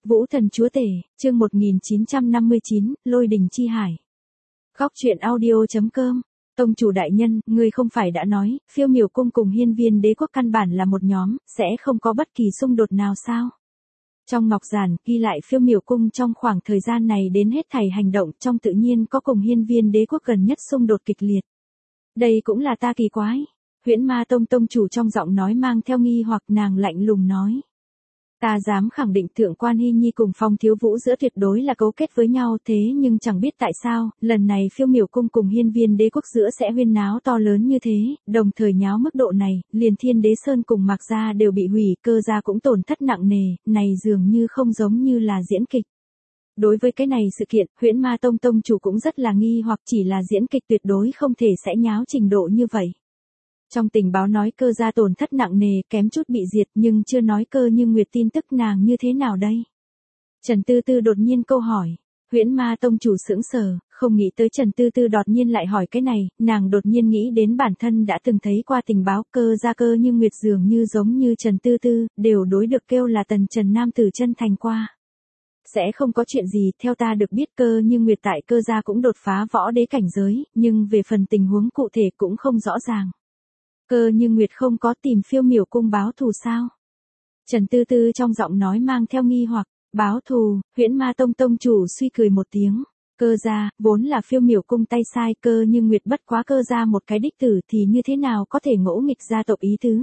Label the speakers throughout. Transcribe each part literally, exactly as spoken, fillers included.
Speaker 1: Vũ thần chúa tể, chương một nghìn chín trăm năm mươi chín, Lôi đình chi hải. Góc truyện audio.com. Tông chủ đại nhân, ngươi không phải đã nói, Phiêu Miểu cung cùng Hiên Viên đế quốc căn bản là một nhóm, sẽ không có bất kỳ xung đột nào sao? Trong ngọc giản, ghi lại Phiêu Miểu cung trong khoảng thời gian này đến hết thảy hành động trong tự nhiên có cùng Hiên Viên đế quốc gần nhất xung đột kịch liệt. Đây cũng là ta kỳ quái. Huyễn Ma tông tông chủ trong giọng nói mang theo nghi hoặc, nàng lạnh lùng nói. Ta dám khẳng định Thượng quan Hy Nhi cùng Phong Thiếu Vũ giữa tuyệt đối là cấu kết với nhau, thế nhưng chẳng biết tại sao, lần này Phiêu Miểu cung cùng Hiên Viên đế quốc giữa sẽ huyên náo to lớn như thế, đồng thời nháo mức độ này, liền Thiên Đế Sơn cùng Mạc Gia đều bị hủy, Cơ gia cũng tổn thất nặng nề, này dường như không giống như là diễn kịch. Đối với cái này sự kiện, Huyễn Ma tông tông chủ cũng rất là nghi hoặc, chỉ là diễn kịch tuyệt đối không thể sẽ nháo trình độ như vậy. Trong tình báo nói Cơ gia tổn thất nặng nề, kém chút bị diệt, nhưng chưa nói Cơ Như Nguyệt tin tức nàng như thế nào đây? Trần Tư Tư đột nhiên câu hỏi. Huyễn Ma tông chủ sững sờ, không nghĩ tới Trần Tư Tư đột nhiên lại hỏi cái này, nàng đột nhiên nghĩ đến bản thân đã từng thấy qua tình báo Cơ gia Cơ Như Nguyệt dường như giống như Trần Tư Tư, đều đối được kêu là tần Trần nam tử chân thành qua. Sẽ không có chuyện gì, theo ta được biết Cơ Như Nguyệt tại Cơ gia cũng đột phá võ đế cảnh giới, nhưng về phần tình huống cụ thể cũng không rõ ràng. Cơ Như Nguyệt không có tìm Phiêu Miểu cung báo thù sao? Trần Tư Tư trong giọng nói mang theo nghi hoặc, báo thù, Huyễn Ma tông tông chủ suy cười một tiếng. Cơ gia, vốn là Phiêu Miểu cung tay sai, Cơ Như Nguyệt bất quá Cơ gia một cái đích tử thì như thế nào có thể ngỗ nghịch gia tộc ý tứ.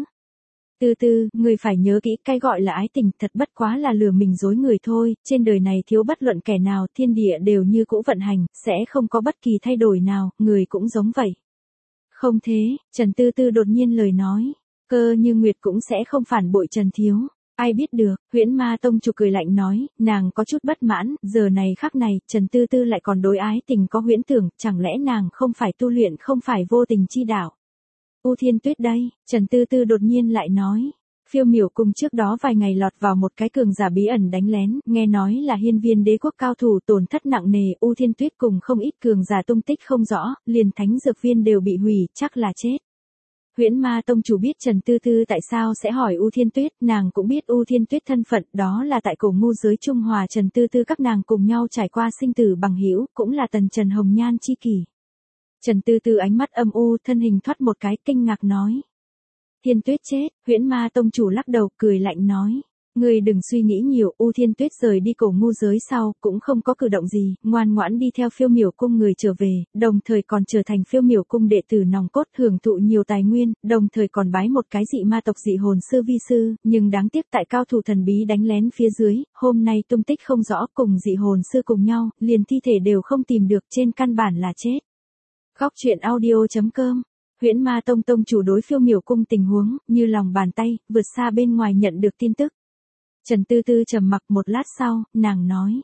Speaker 1: Tư Tư, người phải nhớ kỹ, cái gọi là ái tình thật bất quá là lừa mình dối người thôi, trên đời này thiếu bất luận kẻ nào, thiên địa đều như cũ vận hành, sẽ không có bất kỳ thay đổi nào, người cũng giống vậy. Không thế, Trần Tư Tư đột nhiên lời nói, Cơ Như Nguyệt cũng sẽ không phản bội Trần Thiếu, ai biết được, Huyễn Ma tông chủ cười lạnh nói, nàng có chút bất mãn, giờ này khắc này, Trần Tư Tư lại còn đối ái tình có huyễn tưởng, chẳng lẽ nàng không phải tu luyện, không phải vô tình chi đạo. U Thiên Tuyết đây, Trần Tư Tư đột nhiên lại nói. Phiêu Miểu cung trước đó vài ngày lọt vào một cái cường giả bí ẩn đánh lén, nghe nói là Hiên Viên đế quốc cao thủ tổn thất nặng nề, U Thiên Tuyết cùng không ít cường giả tung tích không rõ, liền thánh dược viên đều bị hủy, chắc là chết. Huyễn Ma tông chủ biết Trần Tư Tư tại sao sẽ hỏi U Thiên Tuyết, nàng cũng biết U Thiên Tuyết thân phận, đó là tại cổ ngu giới Trung Hòa Trần Tư Tư các nàng cùng nhau trải qua sinh tử bằng hữu, cũng là tần Trần hồng nhan chi kỷ. Trần Tư Tư ánh mắt âm u, thân hình thoát một cái, kinh ngạc nói. Thiên Tuyết chết, Huyễn Ma tông chủ lắc đầu, cười lạnh nói. Ngươi đừng suy nghĩ nhiều, U Thiên Tuyết rời đi cổ ngu giới sau, cũng không có cử động gì, ngoan ngoãn đi theo Phiêu Miểu cung người trở về, đồng thời còn trở thành Phiêu Miểu cung đệ tử nòng cốt, hưởng thụ nhiều tài nguyên, đồng thời còn bái một cái dị ma tộc dị hồn sư vi sư, nhưng đáng tiếc tại cao thủ thần bí đánh lén phía dưới, hôm nay tung tích không rõ, cùng dị hồn sư cùng nhau, liền thi thể đều không tìm được, trên căn bản là chết. Góc truyện audio.com. Huyễn Ma tông tông chủ đối Phiêu Miểu cung tình huống, như lòng bàn tay, vượt xa bên ngoài nhận được tin tức. Trần Tư Tư trầm mặc một lát sau, nàng nói.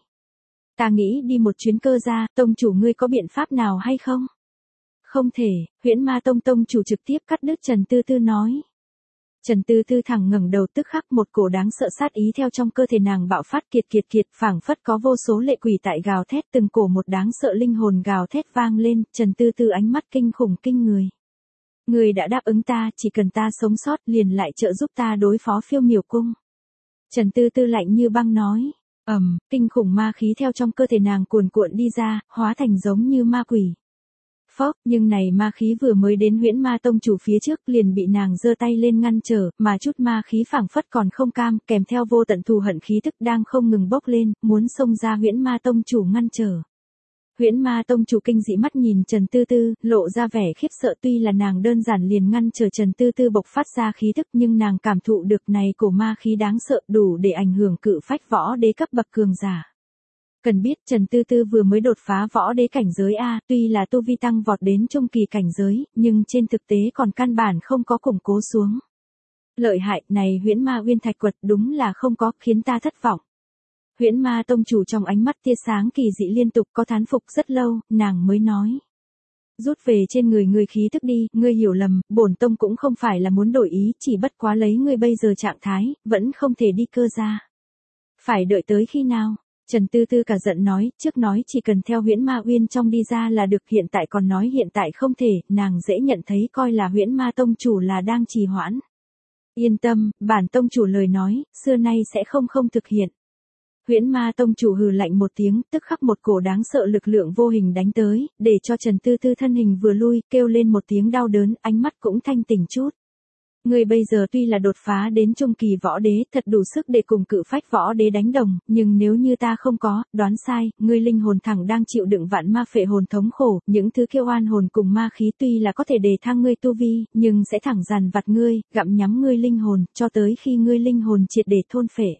Speaker 1: Ta nghĩ đi một chuyến Cơ gia, tông chủ ngươi có biện pháp nào hay không? Không thể, Huyễn Ma tông tông chủ trực tiếp cắt đứt Trần Tư Tư nói. Trần Tư Tư thẳng ngẩng đầu, tức khắc một cổ đáng sợ sát ý theo trong cơ thể nàng bạo phát, kiệt kiệt kiệt, phảng phất có vô số lệ quỷ tại gào thét, từng cổ một đáng sợ linh hồn gào thét vang lên, Trần Tư Tư ánh mắt kinh khủng kinh người. Người đã đáp ứng ta, chỉ cần ta sống sót liền lại trợ giúp ta đối phó Phiêu Miểu cung. Trần Tư Tư lạnh như băng nói, ầm, um, kinh khủng ma khí theo trong cơ thể nàng cuồn cuộn đi ra, hóa thành giống như ma quỷ. Phốc, nhưng này ma khí vừa mới đến Huyễn Ma tông chủ phía trước liền bị nàng giơ tay lên ngăn trở, mà chút ma khí phảng phất còn không cam, kèm theo vô tận thù hận khí tức đang không ngừng bốc lên, muốn xông ra Huyễn Ma tông chủ ngăn trở. Huyễn Ma tông chủ kinh dị mắt nhìn Trần Tư Tư, lộ ra vẻ khiếp sợ, tuy là nàng đơn giản liền ngăn trở Trần Tư Tư bộc phát ra khí tức, nhưng nàng cảm thụ được này cổ ma khí đáng sợ, đủ để ảnh hưởng cự phách võ đế cấp bậc cường giả. Cần biết Trần Tư Tư vừa mới đột phá võ đế cảnh giới A, tuy là tu vi tăng vọt đến trung kỳ cảnh giới, nhưng trên thực tế còn căn bản không có củng cố xuống. Lợi hại, này Huyễn Ma Uyên Thạch Quật đúng là không có, khiến ta thất vọng. Huyễn Ma tông chủ trong ánh mắt tia sáng kỳ dị liên tục, có thán phục rất lâu, nàng mới nói. Rút về trên người ngươi khí thức đi, ngươi hiểu lầm, bổn tông cũng không phải là muốn đổi ý, chỉ bất quá lấy ngươi bây giờ trạng thái, vẫn không thể đi Cơ gia. Phải đợi tới khi nào? Trần Tư Tư cả giận nói, trước nói chỉ cần theo Huyễn Ma Uyên trong đi ra là được, hiện tại còn nói hiện tại không thể, nàng dễ nhận thấy coi là Huyễn Ma tông chủ là đang trì hoãn. Yên tâm, bản tông chủ lời nói, xưa nay sẽ không không thực hiện. Huyễn Ma tông chủ hừ lạnh một tiếng, tức khắc một cổ đáng sợ lực lượng vô hình đánh tới, để cho Trần Tư Tư thân hình vừa lui, kêu lên một tiếng đau đớn, ánh mắt cũng thanh tỉnh chút. Ngươi bây giờ tuy là đột phá đến trung kỳ võ đế, thật đủ sức để cùng cự phách võ đế đánh đồng, nhưng nếu như ta không có, đoán sai, ngươi linh hồn thẳng đang chịu đựng vạn ma phệ hồn thống khổ, những thứ kêu oan hồn cùng ma khí tuy là có thể đề thăng ngươi tu vi, nhưng sẽ thẳng dằn vặt ngươi, gặm nhắm ngươi linh hồn, cho tới khi ngươi linh hồn triệt để thôn phệ.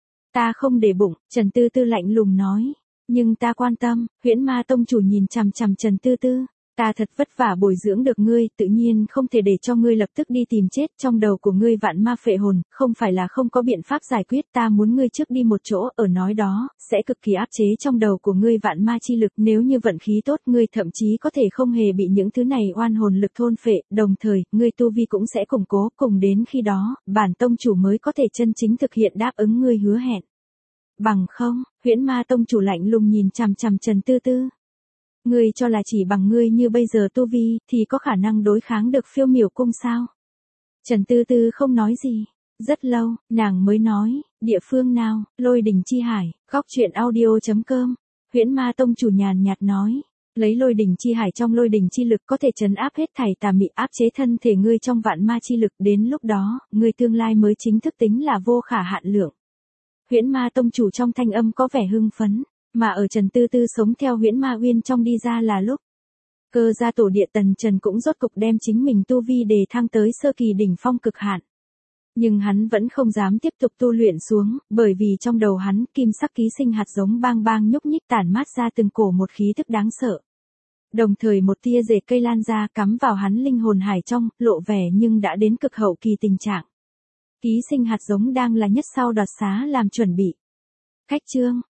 Speaker 1: Ta không để bụng, Trần Tư Tư lạnh lùng nói, nhưng ta quan tâm. Huyễn Ma tông chủ nhìn chằm chằm Trần Tư Tư. Ta thật vất vả bồi dưỡng được ngươi, tự nhiên không thể để cho ngươi lập tức đi tìm chết, trong đầu của ngươi vạn ma phệ hồn, không phải là không có biện pháp giải quyết, ta muốn ngươi trước đi một chỗ, ở nói đó, sẽ cực kỳ áp chế trong đầu của ngươi vạn ma chi lực, nếu như vận khí tốt, ngươi thậm chí có thể không hề bị những thứ này oan hồn lực thôn phệ, đồng thời, ngươi tu vi cũng sẽ củng cố, cùng đến khi đó, bản tông chủ mới có thể chân chính thực hiện đáp ứng ngươi hứa hẹn. Bằng không, Huyễn Ma tông chủ lạnh lùng nhìn chằm chằm Trần Tư Tư. Ngươi cho là chỉ bằng ngươi như bây giờ tu vi, thì có khả năng đối kháng được Phiêu Miểu cung sao? Trần Tư Tư không nói gì. Rất lâu, nàng mới nói, địa phương nào, Lôi Đỉnh Chi Hải, góc truyện audio chấm com. Huyễn Ma tông chủ nhàn nhạt nói, lấy Lôi Đỉnh Chi Hải trong Lôi Đỉnh Chi lực có thể trấn áp hết thảy tà mị, áp chế thân thể ngươi trong vạn ma chi lực, đến lúc đó, ngươi tương lai mới chính thức tính là vô khả hạn lượng. Huyễn Ma tông chủ trong thanh âm có vẻ hưng phấn. Mà ở Trần Tư Tư sống theo Huyễn Ma Uyên trong đi ra là lúc Cơ gia tổ địa Tần Trần cũng rốt cục đem chính mình tu vi đề thăng tới sơ kỳ đỉnh phong cực hạn. Nhưng hắn vẫn không dám tiếp tục tu luyện xuống, bởi vì trong đầu hắn kim sắc ký sinh hạt giống bang bang nhúc nhích tản mát ra từng cổ một khí thức đáng sợ. Đồng thời một tia rễ cây lan ra cắm vào hắn linh hồn hải trong, lộ vẻ nhưng đã đến cực hậu kỳ tình trạng. Ký sinh hạt giống đang là nhất sau đoạt xá làm chuẩn bị. Cách chương